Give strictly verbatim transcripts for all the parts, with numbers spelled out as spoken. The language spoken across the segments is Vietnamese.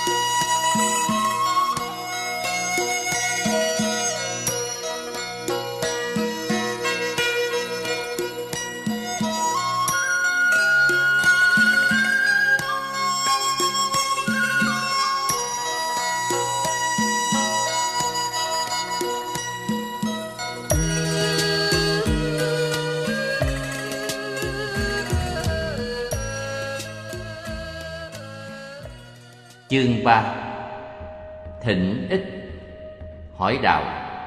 Chương ba. Thỉnh ích hỏi đạo.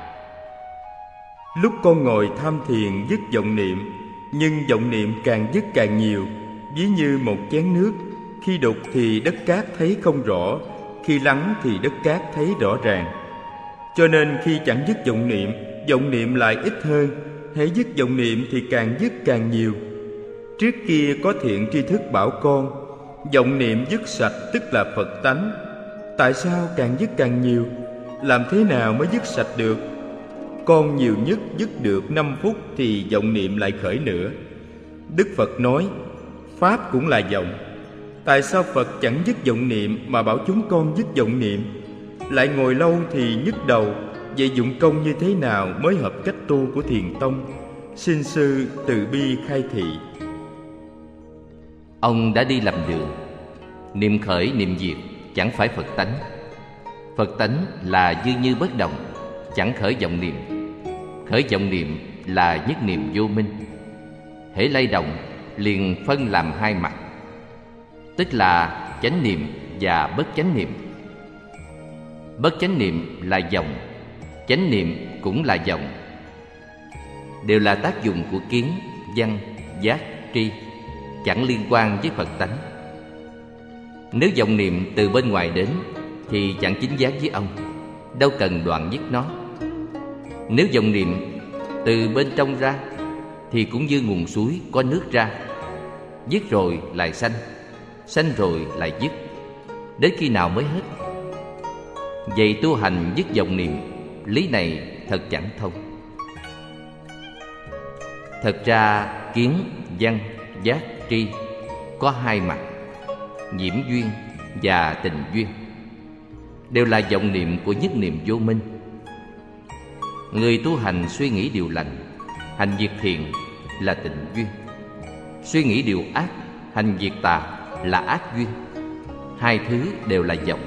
Lúc con ngồi tham thiền dứt vọng niệm, nhưng vọng niệm càng dứt càng nhiều, ví như một chén nước, khi đục thì đất cát thấy không rõ, khi lắng thì đất cát thấy rõ ràng. Cho nên khi chẳng dứt vọng niệm, vọng niệm lại ít hơn, hễ dứt vọng niệm thì càng dứt càng nhiều. Trước kia có thiện tri thức bảo con, vọng niệm dứt sạch tức là Phật tánh. Tại sao càng dứt càng nhiều? Làm thế nào mới dứt sạch được? Con nhiều nhất dứt được năm phút thì vọng niệm lại khởi nữa. Đức Phật nói, Pháp cũng là vọng. Tại sao Phật chẳng dứt vọng niệm mà bảo chúng con dứt vọng niệm? Lại ngồi lâu thì nhức đầu. Vậy dụng công như thế nào mới hợp cách tu của Thiền Tông? Xin sư từ bi khai thị. Ông đã đi lầm đường. Niệm khởi niệm diệt chẳng phải Phật tánh. Phật tánh là dư như bất động, chẳng khởi vọng niệm. Khởi vọng niệm là nhất niệm vô minh. Hễ lay động liền phân làm hai mặt, tức là chánh niệm và bất chánh niệm. Bất chánh niệm là vọng, chánh niệm cũng là vọng, đều là tác dụng của kiến, văn, giác, tri, chẳng liên quan với Phật tánh. Nếu vọng niệm từ bên ngoài đến thì chẳng chính giác với ông, đâu cần đoạn dứt nó. Nếu vọng niệm từ bên trong ra thì cũng như nguồn suối có nước ra, dứt rồi lại sanh, sanh rồi lại dứt, đến khi nào mới hết? Vậy tu hành dứt vọng niệm, lý này thật chẳng thông. Thật ra kiến, văn, giác, tri có hai mặt, nhiễm duyên và tình duyên, đều là vọng niệm của nhất niệm vô minh. Người tu hành suy nghĩ điều lành, hành việc thiện là tình duyên. Suy nghĩ điều ác, hành việc tà là ác duyên. Hai thứ đều là vọng.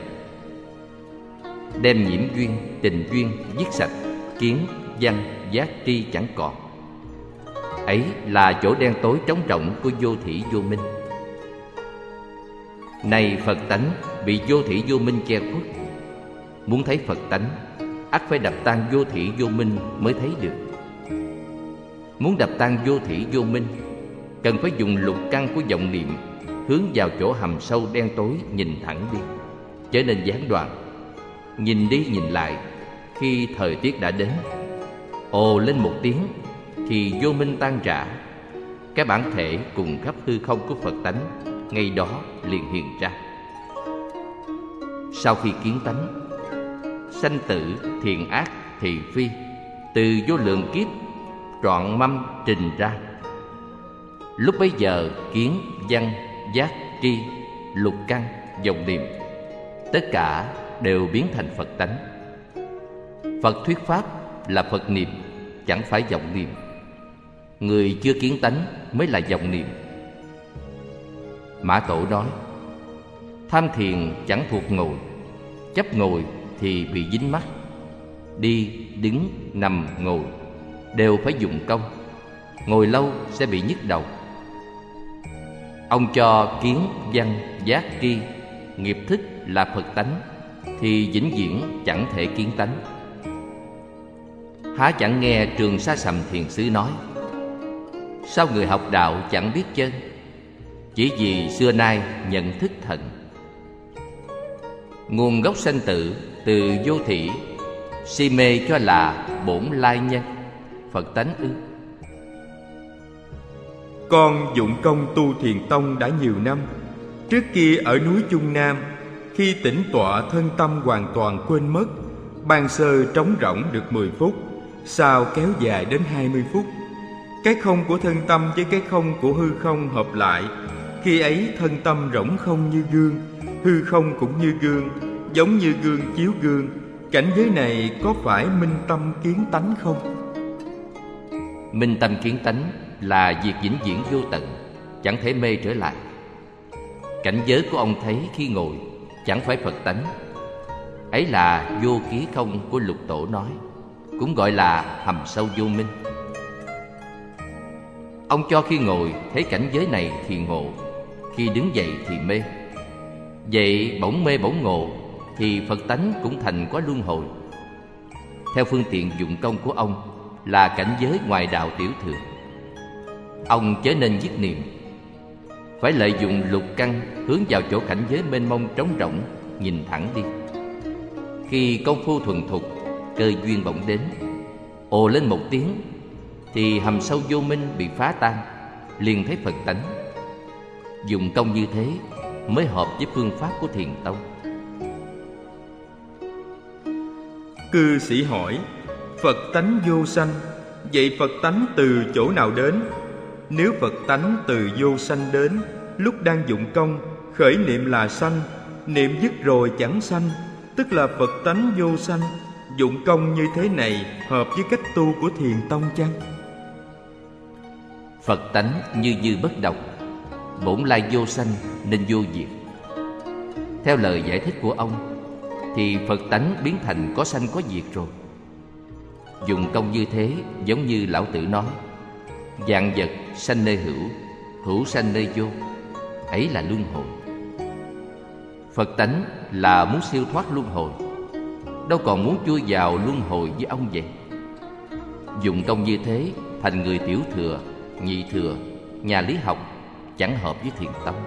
Đem nhiễm duyên, tình duyên dứt sạch, kiến, văn, giác, tri chẳng còn. Ấy là chỗ đen tối trống rỗng của vô thỉ vô minh. Này Phật tánh bị vô thỉ vô minh che khuất. Muốn thấy Phật tánh, ắt phải đập tan vô thỉ vô minh mới thấy được. Muốn đập tan vô thỉ vô minh, cần phải dùng lục căn của vọng niệm hướng vào chỗ hầm sâu đen tối nhìn thẳng đi, trở nên gián đoạn. Nhìn đi nhìn lại, khi thời tiết đã đến, ồ lên một tiếng thì vô minh tan rã. Cái bản thể cùng khắp hư không của Phật tánh ngay đó liền hiện ra. Sau khi kiến tánh, sanh tử, thiện ác, thị phi, từ vô lượng kiếp trọn mâm trình ra. Lúc bấy giờ kiến, văn, giác, tri, lục căn, vọng niệm, tất cả đều biến thành Phật tánh. Phật thuyết pháp là Phật niệm, chẳng phải vọng niệm. Người chưa kiến tánh mới là vọng niệm. Mã Tổ nói, tham thiền chẳng thuộc ngồi, chấp ngồi thì bị dính mắc. Đi, đứng, nằm, ngồi đều phải dùng công. Ngồi lâu sẽ bị nhức đầu. Ông cho kiến, văn, giác, tri, nghiệp thức là Phật tánh thì vĩnh viễn chẳng thể kiến tánh. Há chẳng nghe Trường Sa Sầm Thiền Sư nói, sao người học đạo chẳng biết chân? Chỉ vì xưa nay nhận thức thần. Nguồn gốc sanh tử từ vô thỉ, si mê cho là bổn lai nhân, Phật tánh ư? Con dụng công tu Thiền Tông đã nhiều năm. Trước kia ở núi Trung Nam, khi tĩnh tọa thân tâm hoàn toàn quên mất, ban sơ trống rỗng được mười phút, sau kéo dài đến hai mươi phút. Cái không của thân tâm với cái không của hư không hợp lại. Khi ấy thân tâm rỗng không như gương, Hư không cũng như gương, giống như gương chiếu gương. Cảnh giới này có phải minh tâm kiến tánh không? Minh tâm kiến tánh là việc vĩnh viễn vô tận, chẳng thể mê trở lại. Cảnh giới của ông thấy khi ngồi chẳng phải Phật tánh. Ấy là vô ký không của Lục Tổ nói, cũng gọi là hầm sâu vô minh. Ông cho khi ngồi thấy cảnh giới này thì ngộ, khi đứng dậy thì mê. Vậy bỗng mê bỗng ngộ thì Phật tánh cũng thành có luân hồi. Theo phương tiện dụng công của ông là cảnh giới ngoài đạo tiểu thừa. Ông chớ nên dứt niệm, phải lợi dụng lục căn hướng vào chỗ cảnh giới mênh mông trống rỗng, nhìn thẳng đi. Khi công phu thuần thục, cơ duyên bỗng đến, ồ lên một tiếng thì hầm sâu vô minh bị phá tan, liền thấy Phật tánh. Dùng công như thế mới hợp với phương pháp của Thiền tông. Cư sĩ hỏi: Phật tánh vô sanh, vậy Phật tánh từ chỗ nào đến? Nếu Phật tánh từ vô sanh đến, lúc đang dụng công, khởi niệm là sanh, niệm dứt rồi chẳng sanh, tức là Phật tánh vô sanh. Dụng công như thế này hợp với cách tu của Thiền tông chăng? Phật tánh như như bất động, bổn lai vô sanh nên vô diệt. Theo lời giải thích của ông thì Phật tánh biến thành có sanh có diệt rồi. Dùng công như thế giống như Lão Tử nói: vạn vật sanh nơi hữu, hữu sanh nơi vô. Ấy là luân hồi. Phật tánh là muốn siêu thoát luân hồi, đâu còn muốn chui vào luân hồi với ông vậy. Dùng công như thế thành người tiểu thừa, nhị thừa, nhà lý học, chẳng hợp với Thiền tông.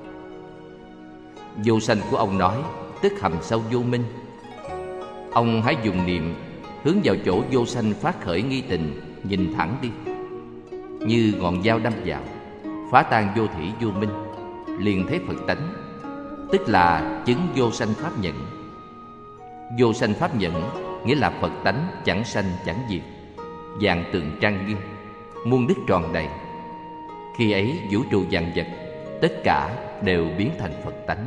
Vô sanh của ông nói tức hầm sâu vô minh. Ông hãy dùng niệm hướng vào chỗ vô sanh phát khởi nghi tình, nhìn thẳng đi. Như ngọn dao đâm vào, phá tan vô thủy vô minh, liền thấy Phật tánh, tức là chứng vô sanh pháp nhẫn. Vô sanh pháp nhẫn nghĩa là Phật tánh chẳng sanh chẳng diệt, vạn tượng trang nghiêm, muôn đức tròn đầy. Khi ấy vũ trụ vạn vật tất cả đều biến thành Phật tánh.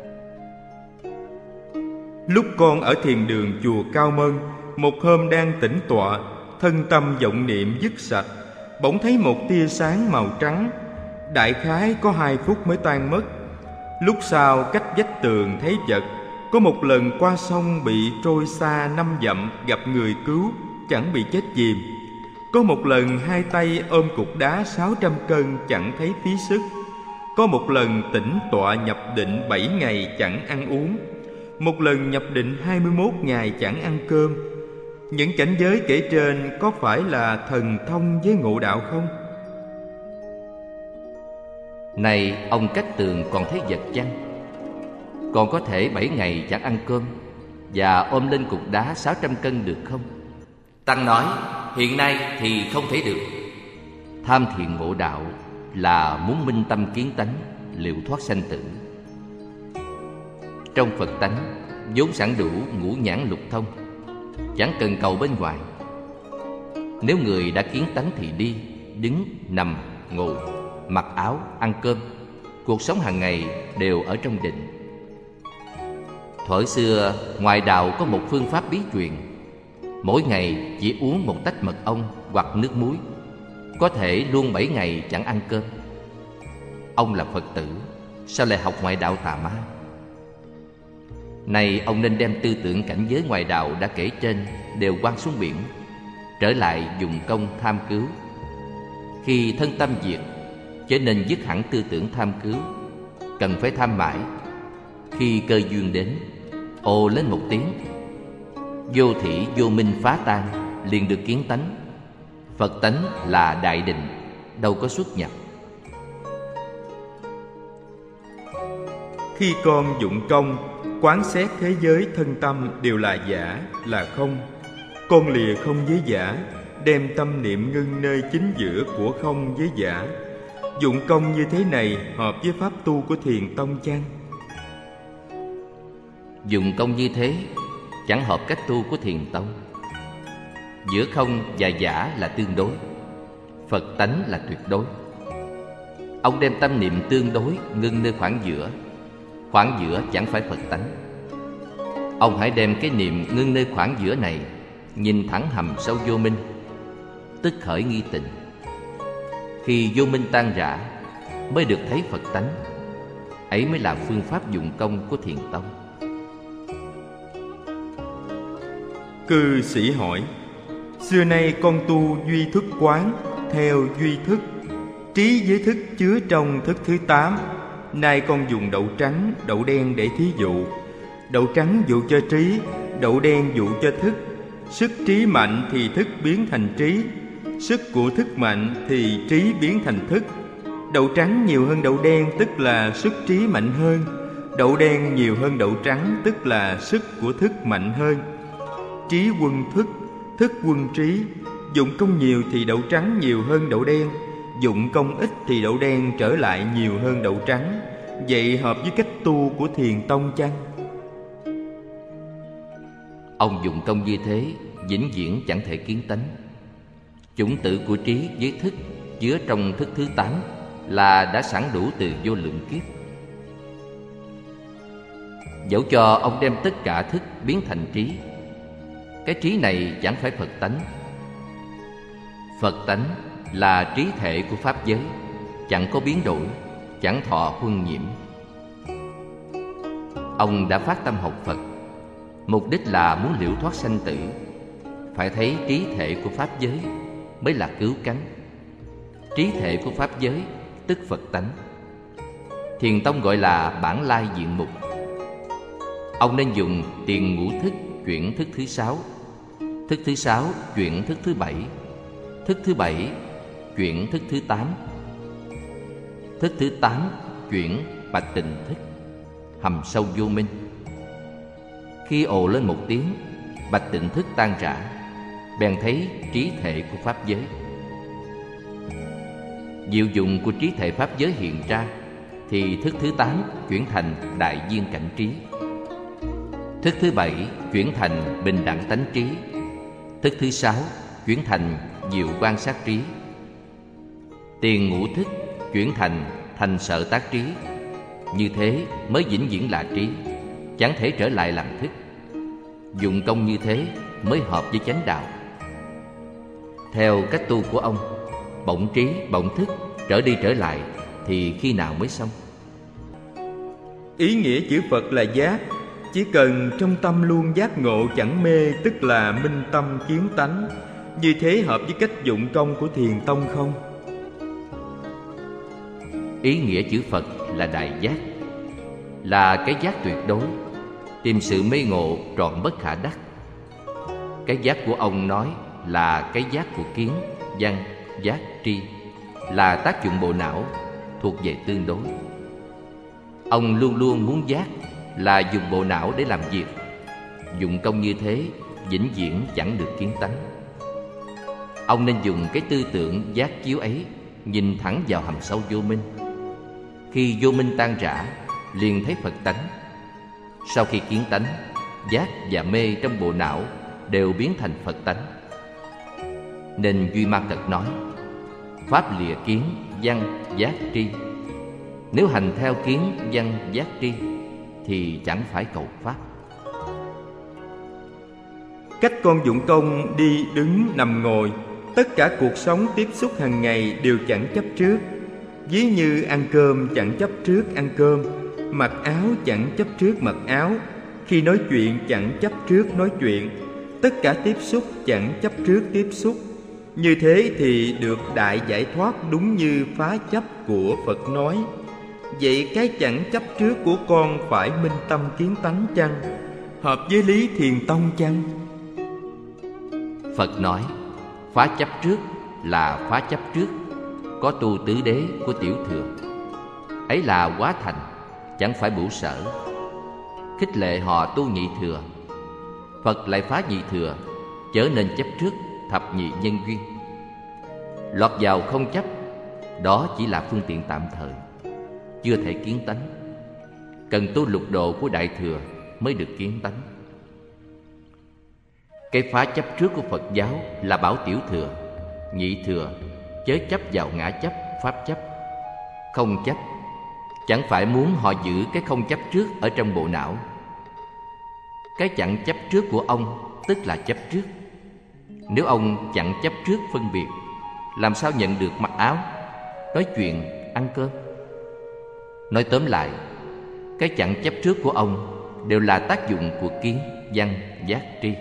Lúc con ở thiền đường chùa Cao Mân, một hôm đang tĩnh tọa, thân tâm vọng niệm dứt sạch, bỗng thấy một tia sáng màu trắng, đại khái có hai phút mới tan mất. Lúc sau cách vách tường thấy vật, có một lần qua sông bị trôi xa năm dặm, gặp người cứu, chẳng bị chết chìm. Có một lần hai tay ôm cục đá sáu trăm cân, chẳng thấy phí sức. Có một lần tĩnh tọa nhập định bảy ngày chẳng ăn uống. Một lần nhập định hai mươi mốt ngày chẳng ăn cơm. Những cảnh giới kể trên có phải là thần thông với ngộ đạo không? Này ông cách tường còn thấy vật chăng? Còn có thể bảy ngày chẳng ăn cơm và ôm lên cục đá sáu trăm cân được không? Tăng nói hiện nay thì không thể được. Tham thiền ngộ đạo là muốn minh tâm kiến tánh, liệu thoát sanh tử. Trong Phật tánh vốn sẵn đủ ngũ nhãn lục thông, chẳng cần cầu bên ngoài. Nếu người đã kiến tánh thì đi, đứng, nằm, ngồi, mặc áo, ăn cơm, cuộc sống hàng ngày đều ở trong định. Thuở xưa ngoài đạo có một phương pháp bí truyền, mỗi ngày chỉ uống một tách mật ong hoặc nước muối, có thể luôn bảy ngày chẳng ăn cơm. Ông là Phật tử, sao lại học ngoại đạo tà ma? Này ông nên đem tư tưởng cảnh giới ngoài đạo đã kể trên đều quăng xuống biển, trở lại dùng công tham cứu. Khi thân tâm diệt, chớ nên dứt hẳn tư tưởng tham cứu, cần phải tham mãi. Khi cơ duyên đến, ồ lên một tiếng, vô thỉ vô minh phá tan, liền được kiến tánh. Phật tánh là đại định, đâu có xuất nhập. Khi con dụng công, quán xét thế giới thân tâm đều là giả, là không. Con lìa không với giả, đem tâm niệm ngưng nơi chính giữa của không với giả. Dụng công như thế này hợp với pháp tu của Thiền tông chăng? Dụng công như thế chẳng hợp cách tu của Thiền tông. Giữa không và giả là tương đối, Phật tánh là tuyệt đối. Ông đem tâm niệm tương đối ngưng nơi khoảng giữa, khoảng giữa chẳng phải Phật tánh. Ông hãy đem cái niệm ngưng nơi khoảng giữa này, nhìn thẳng hầm sâu vô minh, tức khởi nghi tịnh. Khi vô minh tan rã mới được thấy Phật tánh. Ấy mới là phương pháp dụng công của Thiền tông. Cư sĩ hỏi: xưa nay con tu duy thức quán, theo duy thức, trí với thức chứa trong thức thứ tám. Nay con dùng đậu trắng, đậu đen để thí dụ. Đậu trắng dụ cho trí, đậu đen dụ cho thức. Sức trí mạnh thì thức biến thành trí, sức của thức mạnh thì trí biến thành thức. Đậu trắng nhiều hơn đậu đen tức là sức trí mạnh hơn. Đậu đen nhiều hơn đậu trắng tức là sức của thức mạnh hơn. Trí quân thức, thức quân trí. Dụng công nhiều thì đậu trắng nhiều hơn đậu đen, dụng công ít thì đậu đen trở lại nhiều hơn đậu trắng. Vậy hợp với cách tu của Thiền tông chăng? Ông dụng công như thế, vĩnh viễn chẳng thể kiến tánh. Chủng tử của trí với thức chứa trong thức thứ tám là đã sẵn đủ từ vô lượng kiếp. Dẫu cho ông đem tất cả thức biến thành trí, cái trí này chẳng phải Phật tánh. Phật tánh là trí thể của pháp giới, chẳng có biến đổi, chẳng thọ huân nhiễm. Ông đã phát tâm học Phật, mục đích là muốn liễu thoát sanh tử. Phải thấy trí thể của pháp giới mới là cứu cánh. Trí thể của pháp giới tức Phật tánh. Thiền tông gọi là bản lai diện mục. Ông nên dùng tiền ngũ thức chuyển thức thứ sáu, thức thứ sáu chuyển thức thứ bảy, thức thứ bảy chuyển thức thứ tám, thức thứ tám chuyển bạch tịnh thức, hầm sâu vô minh. Khi ồ lên một tiếng, bạch tịnh thức tan rã, bèn thấy trí thể của pháp giới. Diệu dụng của trí thể pháp giới hiện ra, thì thức thứ tám chuyển thành đại viên cảnh trí, thức thứ bảy chuyển thành bình đẳng tánh trí, thức thứ sáu chuyển thành diệu quan sát trí, tiền ngũ thức chuyển thành thành sở tác trí. Như thế mới vĩnh viễn là trí, chẳng thể trở lại làm thức. Dụng công như thế mới hợp với chánh đạo. Theo cách tu của ông, bỗng trí bỗng thức, trở đi trở lại, thì khi nào mới xong? Ý nghĩa chữ Phật là giác. Chỉ cần trong tâm luôn giác ngộ chẳng mê, tức là minh tâm kiến tánh. Như thế hợp với cách dụng công của Thiền tông không? Ý nghĩa chữ Phật là đại giác, là cái giác tuyệt đối, tìm sự mê ngộ trọn bất khả đắc. Cái giác của ông nói là cái giác của kiến, văn, giác, tri, là tác dụng bộ não, thuộc về tương đối. Ông luôn luôn muốn giác, là dùng bộ não để làm việc. Dụng công như thế, vĩnh viễn chẳng được kiến tánh. Ông nên dùng cái tư tưởng giác chiếu ấy, nhìn thẳng vào hầm sâu vô minh. Khi vô minh tan rã, liền thấy Phật tánh. Sau khi kiến tánh, giác và mê trong bộ não đều biến thành Phật tánh. Nên Duy Ma Cật nói: pháp lìa kiến, văn, giác, tri. Nếu hành theo kiến, văn, giác, tri thì chẳng phải cầu pháp. Cách con dụng công đi, đứng, nằm, ngồi, tất cả cuộc sống tiếp xúc hàng ngày đều chẳng chấp trước. Ví như ăn cơm chẳng chấp trước ăn cơm, mặc áo chẳng chấp trước mặc áo, khi nói chuyện chẳng chấp trước nói chuyện, tất cả tiếp xúc chẳng chấp trước tiếp xúc. Như thế thì được đại giải thoát, đúng như phá chấp của Phật nói. Vậy cái chẳng chấp trước của con phải minh tâm kiến tánh chăng? Hợp với lý Thiền tông chăng? Phật nói phá chấp trước là phá chấp trước, có tu tứ đế của tiểu thừa. Ấy là hóa thành, chẳng phải bủu sở. Khích lệ họ tu nhị thừa. Phật lại phá nhị thừa, chớ nên chấp trước thập nhị nhân duyên. Lọt vào không chấp, đó chỉ là phương tiện tạm thời, chưa thể kiến tánh. Cần tu lục độ của đại thừa mới được kiến tánh. Cái phá chấp trước của Phật giáo là bảo tiểu thừa, nhị thừa chớ chấp vào ngã chấp, pháp chấp. Không chấp chẳng phải muốn họ giữ cái không chấp trước ở trong bộ não. Cái chẳng chấp trước của ông tức là chấp trước. Nếu ông chẳng chấp trước phân biệt, làm sao nhận được mặc áo, nói chuyện, ăn cơm? Nói tóm lại, cái chẳng chấp trước của ông đều là tác dụng của kiến, văn, giác, tri.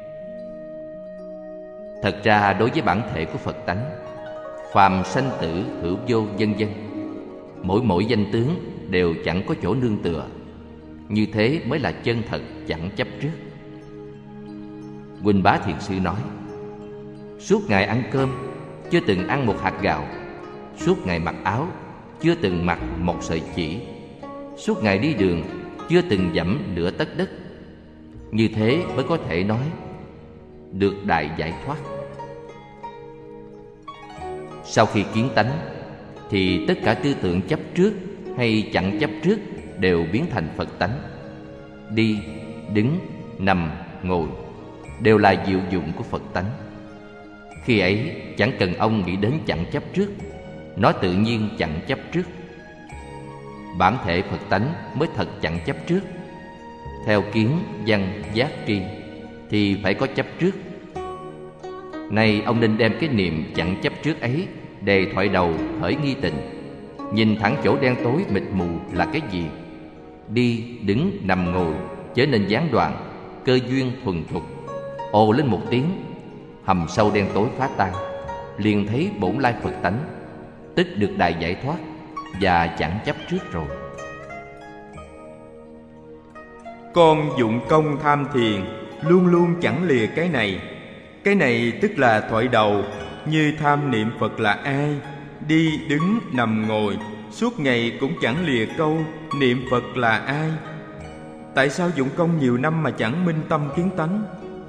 Thật ra đối với bản thể của Phật tánh, phàm sanh tử hữu vô vân vân, mỗi mỗi danh tướng đều chẳng có chỗ nương tựa. Như thế mới là chân thật chẳng chấp trước. Huỳnh Bá Thiền Sư nói, suốt ngày ăn cơm chưa từng ăn một hạt gạo, suốt ngày mặc áo chưa từng mặc một sợi chỉ, suốt ngày đi đường chưa từng dẫm nửa tấc đất. Như thế mới có thể nói được đại giải thoát. Sau khi kiến tánh thì tất cả tư tưởng chấp trước hay chẳng chấp trước đều biến thành Phật tánh. Đi, đứng, nằm, ngồi đều là diệu dụng của Phật tánh. Khi ấy chẳng cần ông nghĩ đến chẳng chấp trước, nó tự nhiên chẳng chấp trước. Bản thể Phật tánh mới thật chẳng chấp trước. Theo kiến, văn, giác, tri thì phải có chấp trước. Nay ông nên đem cái niệm chẳng chấp trước ấy đề thoại đầu khởi nghi tình. Nhìn thẳng chỗ đen tối mịt mù là cái gì? Đi, đứng, nằm, ngồi trở nên gián đoạn, cơ duyên thuần thục. Ồ lên một tiếng, hầm sâu đen tối phá tan, liền thấy bổn lai Phật tánh, tức được đại giải thoát và chẳng chấp trước rồi. Con dụng công tham thiền, luôn luôn chẳng lìa cái này. Cái này tức là thoại đầu, như tham niệm Phật là ai, đi, đứng, nằm, ngồi, suốt ngày cũng chẳng lìa câu niệm Phật là ai. Tại sao dụng công nhiều năm mà chẳng minh tâm kiến tánh?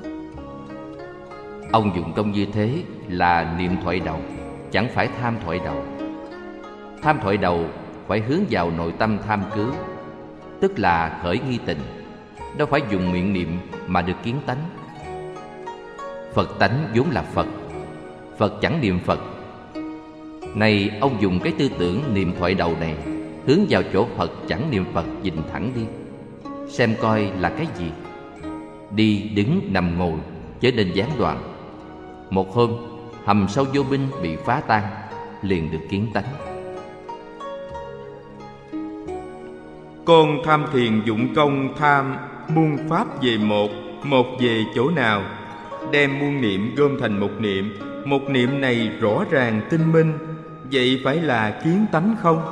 Ông dụng công như thế là niệm thoại đầu, chẳng phải tham thoại đầu. Tham thoại đầu phải hướng vào nội tâm tham cứu, tức là khởi nghi tình, đâu phải dùng miệng niệm mà được kiến tánh. Phật tánh vốn là Phật, Phật chẳng niệm Phật. Này ông dùng cái tư tưởng niệm thoại đầu này hướng vào chỗ Phật chẳng niệm Phật, nhìn thẳng đi, xem coi là cái gì. Đi, đứng, nằm, ngồi trở nên gián đoạn. Một hôm hầm sâu vô minh bị phá tan, liền được kiến tánh. Con tham thiền dụng công tham muôn pháp về một, một về chỗ nào? Đem muôn niệm gom thành một niệm, một niệm này rõ ràng tinh minh, vậy phải là kiến tánh không?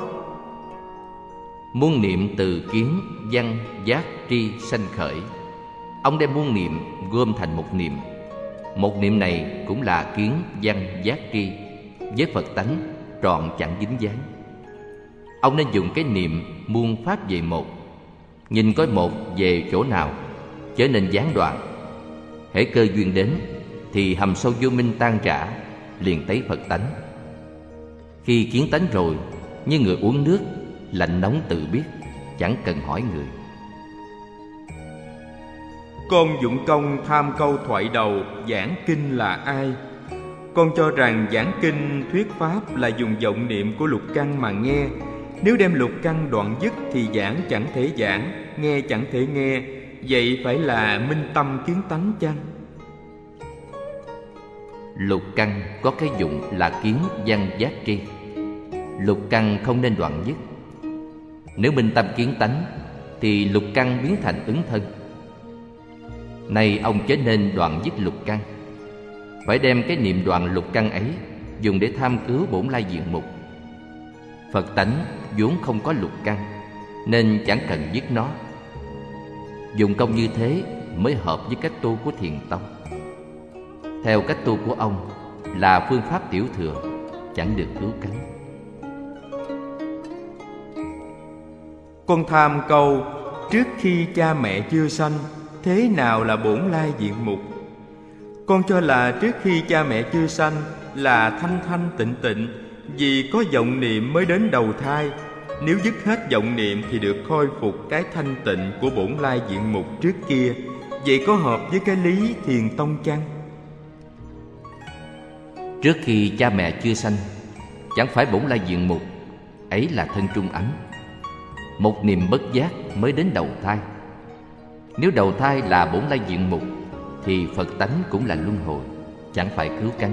Muôn niệm từ kiến, văn, giác, tri sanh khởi. Ông đem muôn niệm gom thành một niệm, một niệm này cũng là kiến, văn, giác, tri, với Phật tánh trọn chẳng dính dáng. Ông nên dùng cái niệm muôn pháp về một, nhìn coi một về chỗ nào, trở nên gián đoạn. Hễ cơ duyên đến thì hầm sâu vô minh tan rã, liền thấy Phật tánh. Khi kiến tánh rồi, như người uống nước, lạnh nóng tự biết, chẳng cần hỏi người. Con dụng công tham câu thoại đầu giảng kinh là ai? Con cho rằng giảng kinh thuyết pháp là dùng vọng niệm của lục căn mà nghe. Nếu đem lục căn đoạn dứt thì giảng chẳng thể giảng, nghe chẳng thể nghe. Vậy phải là minh tâm kiến tánh chăng? Lục căn có cái dụng là kiến, văn, giác, tri. Lục căn không nên đoạn dứt. Nếu minh tâm kiến tánh thì lục căn biến thành ứng thân. Nay ông chớ nên đoạn dứt lục căn, phải đem cái niệm đoạn lục căn ấy dùng để tham cứu bổn lai diện mục. Phật tánh vốn không có lục căn, nên chẳng cần dứt nó. Dùng công như thế mới hợp với cách tu của Thiền tông. Theo cách tu của ông là phương pháp tiểu thừa, chẳng được cứu cánh. Con tham câu trước khi cha mẹ chưa sanh, thế nào là bổn lai diện mục? Con cho là trước khi cha mẹ chưa sanh là thanh thanh tịnh tịnh, vì có vọng niệm mới đến đầu thai. Nếu dứt hết vọng niệm thì được khôi phục cái thanh tịnh của bổn lai diện mục trước kia. Vậy có hợp với cái lý Thiền tông chăng? Trước khi cha mẹ chưa sanh, chẳng phải bổn lai diện mục ấy là thân trung ấm. một niềm bất giác mới đến đầu thai. Nếu đầu thai là bổn lai diện mục thì Phật tánh cũng là luân hồi, chẳng phải cứu cánh.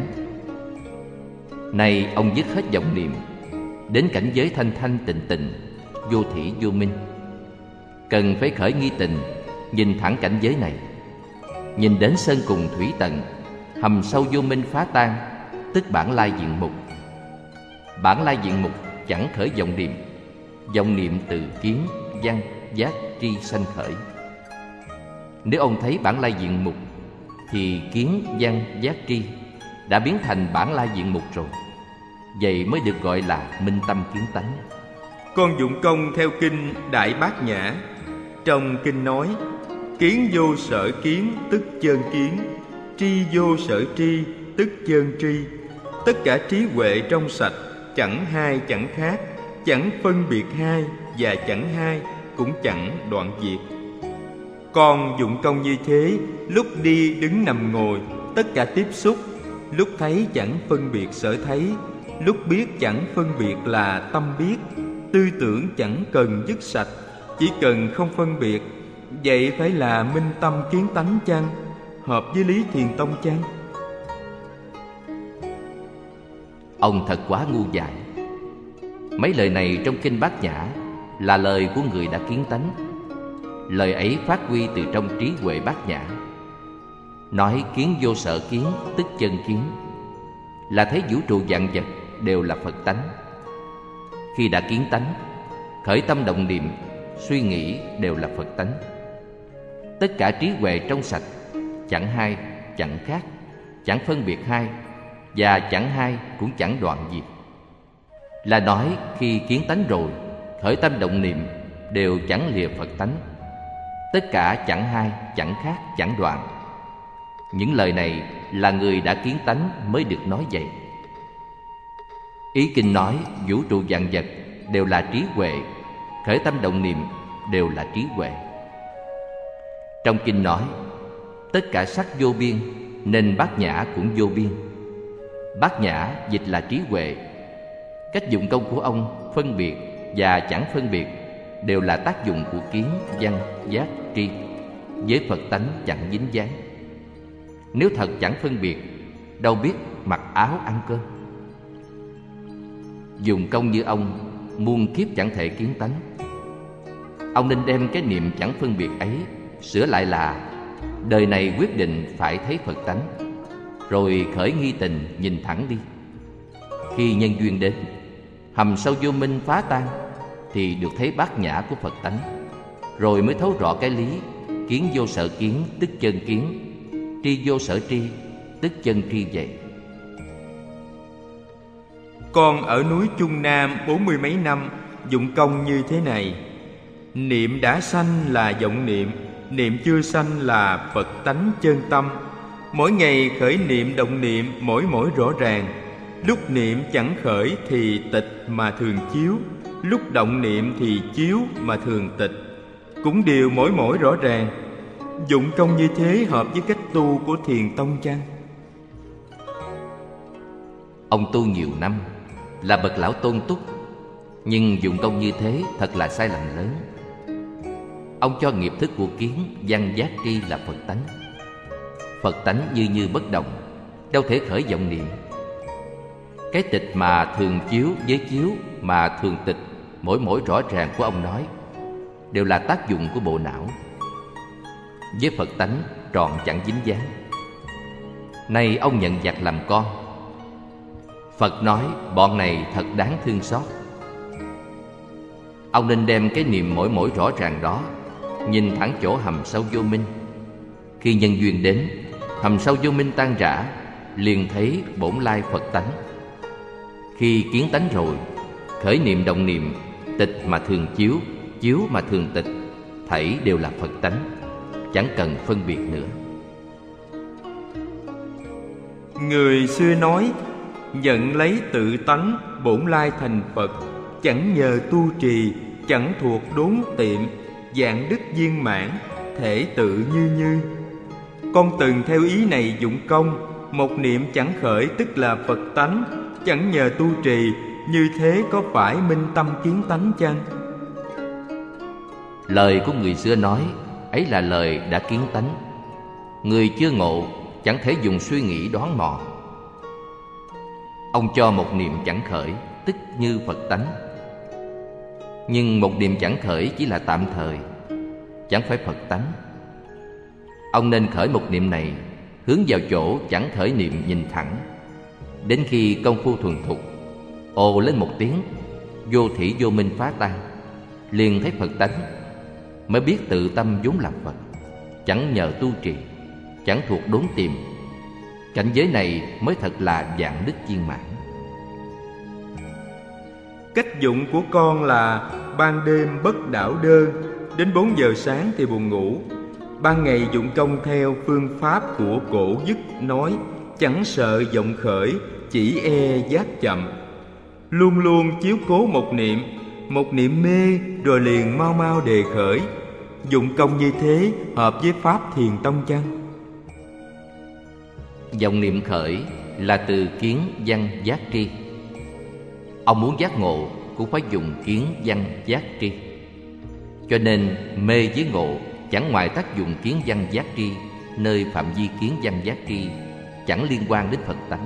Nay ông dứt hết vọng niệm, đến cảnh giới thanh thanh tịnh tịnh, vô thỉ vô minh. Cần phải khởi nghi tình, nhìn thẳng cảnh giới này. Nhìn đến sơn cùng thủy tận, hầm sâu vô minh phá tan, tức bản lai diện mục. Bản lai diện mục chẳng khởi vọng niệm. Vọng niệm từ kiến, văn, giác, tri sanh khởi. Nếu ông thấy bản lai diện mục thì kiến, văn, giác, tri đã biến thành bản lai diện mục rồi. Vậy mới được gọi là minh tâm kiến tánh. Con dụng công theo kinh Đại Bát Nhã. Trong kinh nói: kiến vô sở kiến tức chân kiến, tri vô sở tri tức chân tri. Tất cả trí huệ trong sạch, chẳng hai chẳng khác, chẳng phân biệt hai và chẳng hai, cũng chẳng đoạn diệt. Con dụng công như thế, lúc đi đứng nằm ngồi, tất cả tiếp xúc, lúc thấy chẳng phân biệt sở thấy, lúc biết chẳng phân biệt là tâm biết, tư tưởng chẳng cần dứt sạch, chỉ cần không phân biệt. Vậy phải là minh tâm kiến tánh chăng? Hợp với lý Thiền Tông chăng? Ông thật quá ngu dại. Mấy lời này trong kinh Bát Nhã là lời của người đã kiến tánh. Lời ấy phát huy từ trong trí huệ Bát Nhã. Nói kiến vô sở kiến tức chân kiến, là thấy vũ trụ vạn vật đều là Phật tánh. Khi đã kiến tánh, khởi tâm động niệm, suy nghĩ đều là Phật tánh. Tất cả trí huệ trong sạch, chẳng hai, chẳng khác, chẳng phân biệt hai, và chẳng hai cũng chẳng đoạn diệt. Là nói khi kiến tánh rồi, khởi tâm động niệm đều chẳng lìa Phật tánh. Tất cả chẳng hai, chẳng khác, chẳng đoạn. Những lời này là người đã kiến tánh mới được nói vậy. Ý kinh nói vũ trụ vạn vật đều là trí huệ, khởi tâm động niệm đều là trí huệ. Trong kinh nói tất cả sắc vô biên, nên Bát Nhã cũng vô biên. Bát Nhã dịch là trí huệ. Cách dụng công của ông phân biệt và chẳng phân biệt đều là tác dụng của kiến, văn, giác, tri. Với Phật tánh chẳng dính dáng. Nếu thật chẳng phân biệt, đâu biết mặc áo ăn cơm. Dùng công như ông, muôn kiếp chẳng thể kiến tánh. Ông nên đem cái niệm chẳng phân biệt ấy sửa lại là đời này quyết định phải thấy Phật tánh, rồi khởi nghi tình nhìn thẳng đi. Khi nhân duyên đến, hầm sâu vô minh phá tan, thì được thấy Bát Nhã của Phật tánh, rồi mới thấu rõ cái lý kiến vô sở kiến tức chân kiến, tri vô sở tri tức chân tri vậy. Con ở núi Trung Nam bốn mươi mấy năm, dụng công như thế này. Niệm đã sanh là vọng niệm, niệm chưa sanh là Phật tánh chân tâm. Mỗi ngày khởi niệm động niệm mỗi mỗi rõ ràng. Lúc niệm chẳng khởi thì tịch mà thường chiếu, lúc động niệm thì chiếu mà thường tịch, cũng đều mỗi mỗi rõ ràng. Dụng công như thế hợp với cách tu của Thiền Tông chăng? Ông tu nhiều năm, là bậc lão tôn túc, nhưng dụng công như thế thật là sai lầm lớn. Ông cho nghiệp thức của kiến, văn, giác, tri là Phật tánh. Phật tánh như như bất động, đâu thể khởi vọng niệm. Cái tịch mà thường chiếu với chiếu mà thường tịch, mỗi mỗi rõ ràng của ông nói đều là tác dụng của bộ não. Với Phật tánh trọn chẳng dính dáng. Nay ông nhận giặc làm con. Phật nói bọn này thật đáng thương xót. Ông nên đem cái niệm mỗi mỗi rõ ràng đó nhìn thẳng chỗ hầm sâu vô minh. Khi nhân duyên đến, hầm sâu vô minh tan rã, liền thấy bổn lai Phật tánh. Khi kiến tánh rồi, khởi niệm động niệm, tịch mà thường chiếu, chiếu mà thường tịch, thảy đều là Phật tánh, chẳng cần phân biệt nữa. Người xưa nói nhận lấy tự tánh bổn lai thành Phật, chẳng nhờ tu trì, chẳng thuộc đốn tiệm, dạng đức viên mãn, thể tự như như. Con từng theo ý này dụng công, một niệm chẳng khởi tức là Phật tánh, chẳng nhờ tu trì, như thế có phải minh tâm kiến tánh chăng? Lời của người xưa nói, ấy là lời đã kiến tánh. Người chưa ngộ chẳng thể dùng suy nghĩ đoán mò. Ông cho một niệm chẳng khởi, tức như Phật tánh. Nhưng một niệm chẳng khởi chỉ là tạm thời, chẳng phải Phật tánh. Ông nên khởi một niệm này, hướng vào chỗ chẳng khởi niệm nhìn thẳng. Đến khi công phu thuần thục, ồ lên một tiếng, vô thỉ vô minh phá tan, liền thấy Phật tánh, mới biết tự tâm vốn là Phật, chẳng nhờ tu trì, chẳng thuộc đốn tìm. Cảnh giới này mới thật là vạn đức viên mãn. Cách dụng của con là ban đêm bất đảo đơn, đến bốn giờ sáng thì buồn ngủ. Ban ngày dụng công theo phương pháp của cổ dứt nói, chẳng sợ vọng khởi, chỉ e giác chậm. Luôn luôn chiếu cố một niệm, một niệm mê rồi liền mau mau đề khởi. Dụng công như thế hợp với pháp thiền tông chăng? Vọng niệm khởi là từ kiến văn giác tri. Ông muốn giác ngộ cũng phải dùng kiến văn giác tri. Cho nên mê với ngộ chẳng ngoài tác dụng kiến văn giác tri, nơi phạm vi kiến văn giác tri chẳng liên quan đến Phật tánh.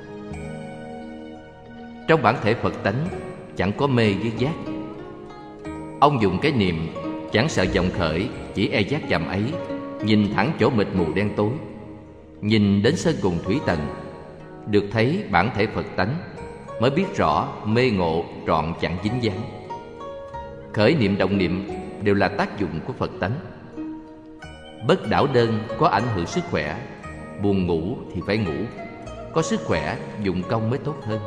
Trong bản thể Phật tánh chẳng có mê với giác. Ông dùng cái niệm chẳng sợ vọng khởi, chỉ e giác chậm ấy, nhìn thẳng chỗ mịt mù đen tối, nhìn đến sơn cùng thủy tận, được thấy bản thể Phật tánh, mới biết rõ mê ngộ trọn chẳng dính dáng. Khởi niệm động niệm đều là tác dụng của Phật tánh. Bất đảo đơn có ảnh hưởng sức khỏe, buồn ngủ thì phải ngủ, có sức khỏe dụng công mới tốt hơn.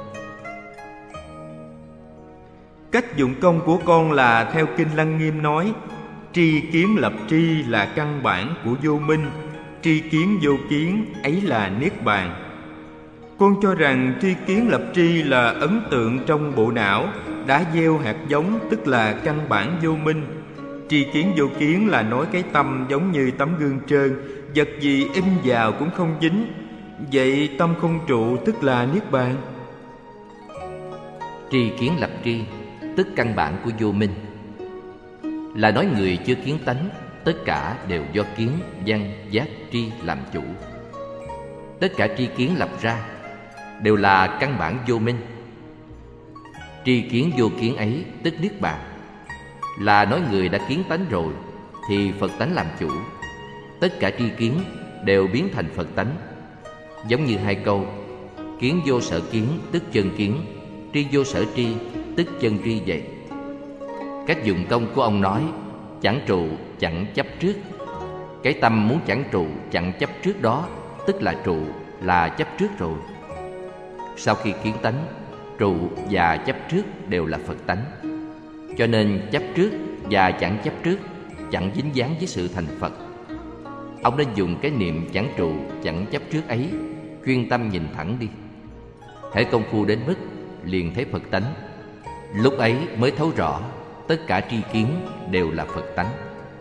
Cách dụng công của con là theo Kinh Lăng Nghiêm nói, tri kiến lập tri là căn bản của vô minh, tri kiến vô kiến ấy là niết bàn. Con cho rằng tri kiến lập tri là ấn tượng trong bộ não, đã gieo hạt giống, tức là căn bản vô minh. Tri kiến vô kiến là nói cái tâm giống như tấm gương trơn, vật gì in vào cũng không dính. Vậy tâm không trụ tức là niết bàn. Tri kiến lập tri tức căn bản của vô minh, là nói người chưa kiến tánh, tất cả đều do kiến văn giác tri làm chủ. Tất cả tri kiến lập ra đều là căn bản vô minh. Tri kiến vô kiến ấy tức niết bàn, là nói người đã kiến tánh rồi thì Phật tánh làm chủ. Tất cả tri kiến đều biến thành Phật tánh. Giống như hai câu: kiến vô sở kiến tức chân kiến, tri vô sở tri tức chân tri vậy. Cách dụng công của ông nói chẳng trụ chẳng chấp trước. Cái tâm muốn chẳng trụ chẳng chấp trước đó, tức là trụ, là chấp trước rồi. Sau khi kiến tánh, trụ và chấp trước đều là Phật tánh. Cho nên chấp trước và chẳng chấp trước chẳng dính dáng với sự thành Phật. Ông nên dùng cái niệm chẳng trụ chẳng chấp trước ấy, chuyên tâm nhìn thẳng đi. Hễ công phu đến mức liền thấy Phật tánh. Lúc ấy mới thấu rõ tất cả tri kiến đều là Phật tánh.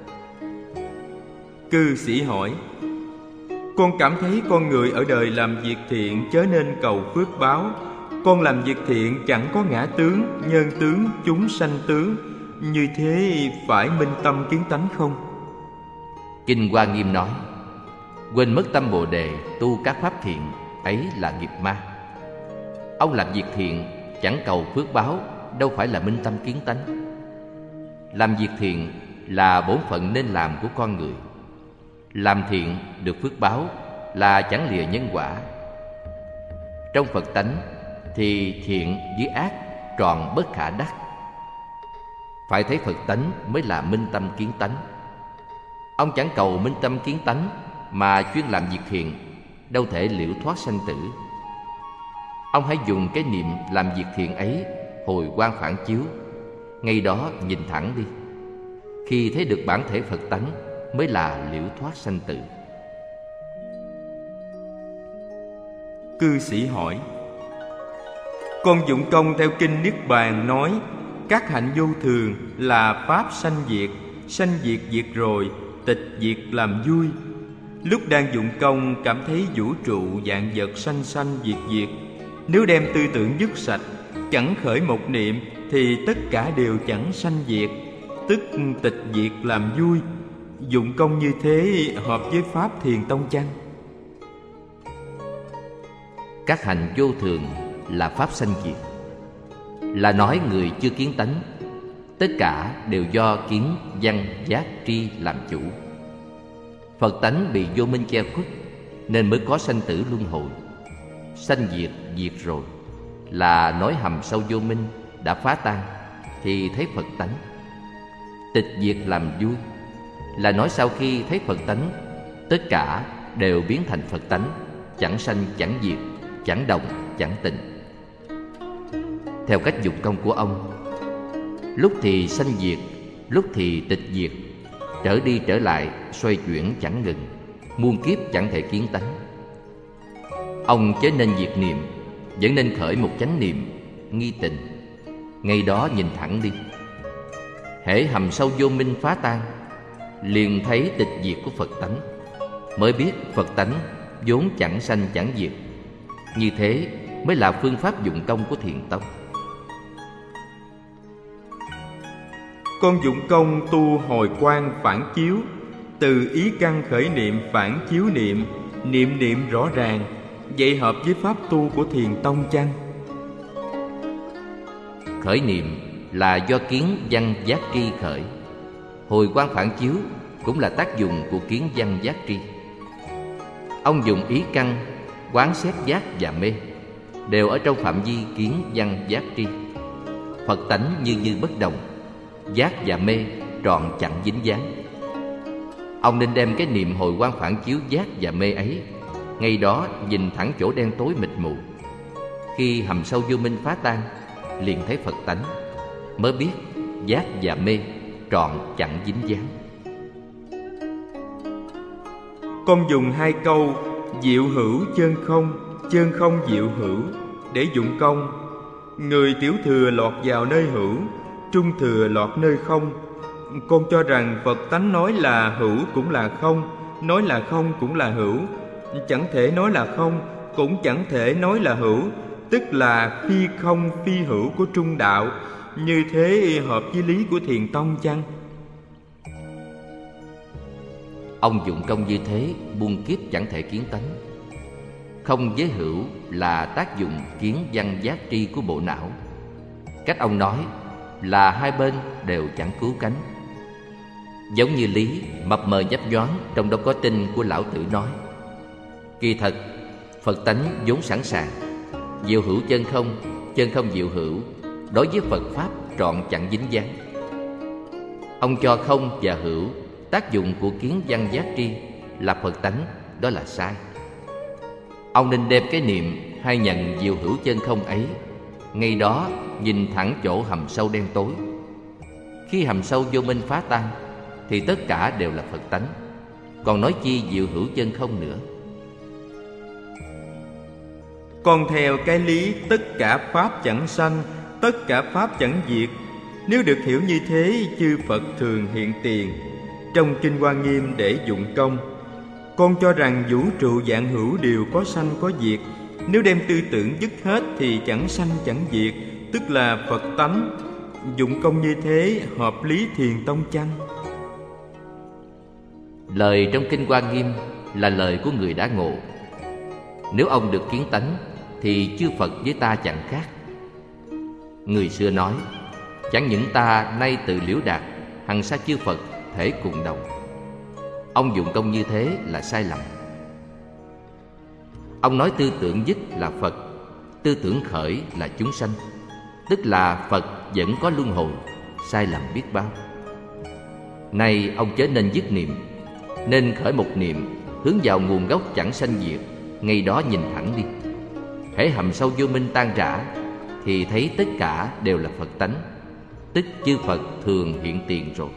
Cư sĩ hỏi: con cảm thấy con người ở đời làm việc thiện chớ nên cầu phước báo. Con làm việc thiện chẳng có ngã tướng, nhân tướng, chúng sanh tướng, như thế phải minh tâm kiến tánh không? Kinh Hoa Nghiêm nói: quên mất tâm Bồ Đề tu các pháp thiện, ấy là nghiệp ma. Ông làm việc thiện chẳng cầu phước báo, đâu phải là minh tâm kiến tánh. Làm việc thiện là bổn phận nên làm của con người. Làm thiện được phước báo là chẳng lìa nhân quả. Trong Phật tánh thì thiện với ác tròn bất khả đắc. Phải thấy Phật tánh mới là minh tâm kiến tánh. Ông chẳng cầu minh tâm kiến tánh mà chuyên làm việc thiện, đâu thể liễu thoát sanh tử. Ông hãy dùng cái niệm làm việc thiện ấy hồi quang phản chiếu, ngay đó nhìn thẳng đi. Khi thấy được bản thể Phật tánh mới là liễu thoát sanh tử. Cư sĩ hỏi: con dụng công theo Kinh Niết Bàn nói các hạnh vô thường là pháp sanh diệt, sanh diệt diệt rồi, tịch diệt làm vui. Lúc đang dụng công cảm thấy vũ trụ vạn vật sanh sanh diệt diệt. Nếu đem tư tưởng dứt sạch, chẳng khởi một niệm thì tất cả đều chẳng sanh diệt. tức tịch diệt làm vui. Dụng công như thế hợp với Pháp Thiền Tông chăng? Các hành vô thường là Pháp sanh diệt, là nói người chưa kiến tánh. Tất cả đều do kiến văn giác tri làm chủ. Phật tánh bị vô minh che khuất, nên mới có sanh tử luân hồi. Sanh diệt diệt rồi, là nói hầm sâu vô minh đã phá tan, thì thấy Phật tánh. Tịch diệt làm vui, là nói sau khi thấy Phật tánh, tất cả đều biến thành Phật tánh, chẳng sanh chẳng diệt, chẳng động chẳng tịnh. Theo cách dụng công của ông, lúc thì sanh diệt, lúc thì tịch diệt, trở đi trở lại, xoay chuyển chẳng ngừng, muôn kiếp chẳng thể kiến tánh. Ông chớ nên diệt niệm, vẫn nên khởi một chánh niệm, nghi tình. Ngay đó nhìn thẳng đi. Hễ hầm sâu vô minh phá tan, liền thấy tịch diệt của Phật tánh, mới biết Phật tánh vốn chẳng sanh chẳng diệt. Như thế mới là phương pháp dụng công của Thiền Tông. Con dụng công tu hồi quang phản chiếu, từ ý căn khởi niệm phản chiếu niệm, niệm niệm rõ ràng. Vậy hợp với pháp tu của Thiền Tông chăng? Khởi niệm là do kiến văn giác tri khởi. Hồi quang phản chiếu cũng là tác dụng của kiến văn giác tri. Ông dùng ý căn quán xét giác và mê, đều ở trong phạm vi kiến văn giác tri. Phật tánh như như bất đồng, giác và mê trọn chẳng dính dáng. Ông nên đem cái niệm hồi quang phản chiếu giác và mê ấy, ngay đó nhìn thẳng chỗ đen tối mịt mù. Khi hầm sâu vô minh phá tan, liền thấy Phật tánh, mới biết giác và mê trọn chẳng dính dáng. Con dùng hai câu diệu hữu chân không, chân không diệu hữu để dụng công. Người tiểu thừa lọt vào nơi hữu, trung thừa lọt nơi không. Con cho rằng Phật tánh nói là hữu cũng là không, nói là không cũng là hữu. Chẳng thể nói là không, cũng chẳng thể nói là hữu, tức là phi không phi hữu của trung đạo. Như thế hợp với lý của Thiền Tông chăng? Ông dụng công như thế, buông kiếp chẳng thể kiến tánh. Không với hữu là tác dụng kiến văn giác tri của bộ não. Cách ông nói là hai bên đều chẳng cứu cánh. Giống như lý mập mờ nhấp nhoáng trong đó có tinh của lão tử nói. Kỳ thật Phật tánh vốn sẵn sàng, diệu hữu chân không, chân không diệu hữu, đối với Phật pháp trọn chẳng dính dáng. Ông cho không và hữu, tác dụng của kiến văn giác tri là Phật tánh, đó là sai. Ông nên đem cái niệm hay nhận diệu hữu chân không ấy, ngay đó nhìn thẳng chỗ hầm sâu đen tối. Khi hầm sâu vô minh phá tan, thì tất cả đều là Phật tánh, còn nói chi diệu hữu chân không nữa. Con theo cái lý tất cả pháp chẳng sanh, tất cả pháp chẳng diệt. Nếu được hiểu như thế, chư Phật thường hiện tiền trong Kinh Hoa Nghiêm để dụng công. Con cho rằng vũ trụ vạn hữu đều có sanh có diệt. Nếu đem tư tưởng dứt hết thì chẳng sanh chẳng diệt, tức là Phật tánh. Dụng công như thế hợp lý Thiền Tông chăng? Lời trong Kinh Hoa Nghiêm là lời của người đã ngộ. Nếu ông được kiến tánh, thì chư Phật với ta chẳng khác. Người xưa nói, chẳng những ta nay tự liễu đạt, hằng sa chư Phật thể cùng đồng. Ông dụng công như thế là sai lầm. Ông nói tư tưởng dứt là Phật, tư tưởng khởi là chúng sanh, tức là Phật vẫn có luân hồi, sai lầm biết bao. Nay ông chớ nên dứt niệm, nên khởi một niệm hướng vào nguồn gốc chẳng sanh diệt, ngay đó nhìn thẳng đi. Hễ hầm sâu vô minh tan rã, thì thấy tất cả đều là Phật tánh, tức chư Phật thường hiện tiền rồi.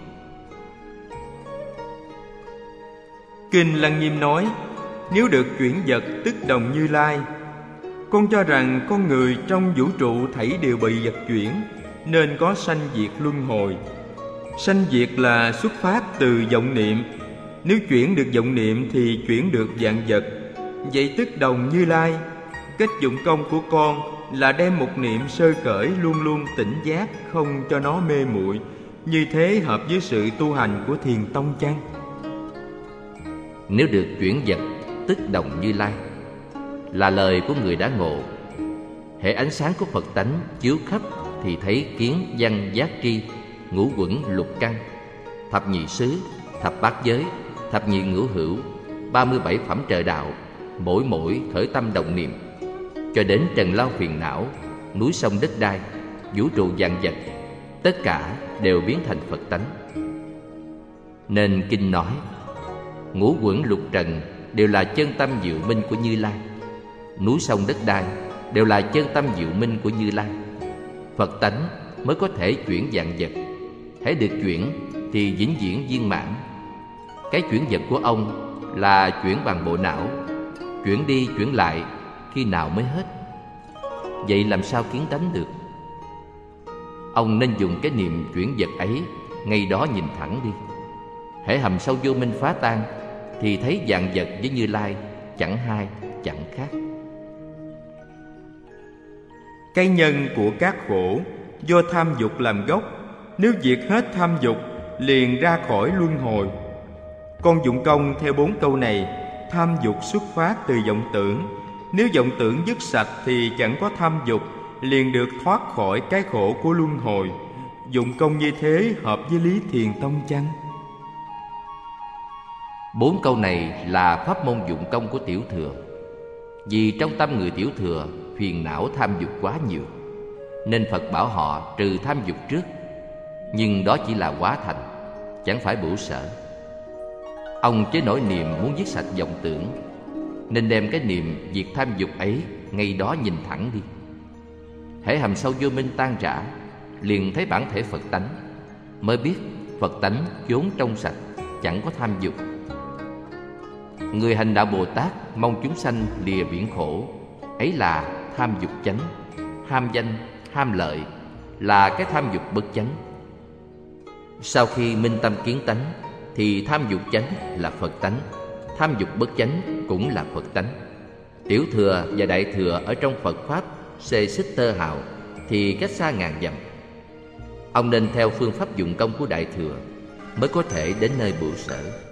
Kinh Lăng Nghiêm nói, nếu được chuyển vật tức đồng Như Lai. Con cho rằng con người trong vũ trụ thảy đều bị vật chuyển, nên có sanh diệt luân hồi. Sanh diệt là xuất phát từ vọng niệm. Nếu chuyển được vọng niệm thì chuyển được vạn vật, vậy tức đồng Như Lai. Cách dụng công của con là đem một niệm sơ cởi luôn luôn tỉnh giác, không cho nó mê muội. Như thế hợp với sự tu hành của Thiền tông chăng? Nếu được chuyển vật tức đồng Như Lai là lời của người đã ngộ. Hễ ánh sáng của Phật tánh chiếu khắp thì thấy kiến văn giác tri, ngũ quẩn lục căn, thập nhị xứ, thập bát giới, thập nhị ngũ hữu, ba mươi bảy phẩm trời đạo, mỗi mỗi khởi tâm đồng niệm, cho đến trần lao phiền não, núi sông đất đai, vũ trụ vạn vật, tất cả đều biến thành Phật tánh. Nên kinh nói ngũ quẩn lục trần đều là chân tâm diệu minh của Như Lai, núi sông đất đai đều là chân tâm diệu minh của Như Lai. Phật tánh mới có thể chuyển vạn vật. Hễ được chuyển thì vĩnh viễn viên mãn. Cái chuyển vật của ông là chuyển bằng bộ não, chuyển đi chuyển lại, khi nào mới hết? Vậy làm sao kiến tánh được? Ông nên dùng cái niệm chuyển vật ấy, ngay đó nhìn thẳng đi. Hễ hầm sâu vô minh phá tan thì thấy vạn vật với Như Lai chẳng hai chẳng khác. Cái nhân của các khổ do tham dục làm gốc. Nếu diệt hết tham dục liền ra khỏi luân hồi. Con dụng công theo bốn câu này. Tham dục xuất phát từ vọng tưởng. Nếu vọng tưởng dứt sạch thì chẳng có tham dục, liền được thoát khỏi cái khổ của luân hồi. Dụng công như thế hợp với lý Thiền tông chăng? Bốn câu này là pháp môn dụng công của Tiểu Thừa. Vì trong tâm người Tiểu Thừa phiền não tham dục quá nhiều, nên Phật bảo họ trừ tham dục trước. Nhưng đó chỉ là hóa thành, chẳng phải bửu sở. Ông chế nỗi niệm muốn giết sạch vọng tưởng, nên đem cái niệm diệt tham dục ấy ngay đó nhìn thẳng đi. Hễ hầm sâu vô minh tan rã, liền thấy bản thể Phật tánh, mới biết Phật tánh vốn trong sạch, chẳng có tham dục. Người hành đạo Bồ Tát mong chúng sanh lìa biển khổ, ấy là tham dục chánh. Ham danh, ham lợi là cái tham dục bất chánh. Sau khi minh tâm kiến tánh thì tham dục chánh là Phật tánh, tham dục bất chánh cũng là Phật tánh. Tiểu Thừa và Đại Thừa ở trong Phật Pháp xê xích tơ hào thì cách xa ngàn dặm. Ông nên theo phương pháp dụng công của Đại Thừa mới có thể đến nơi bửu sở.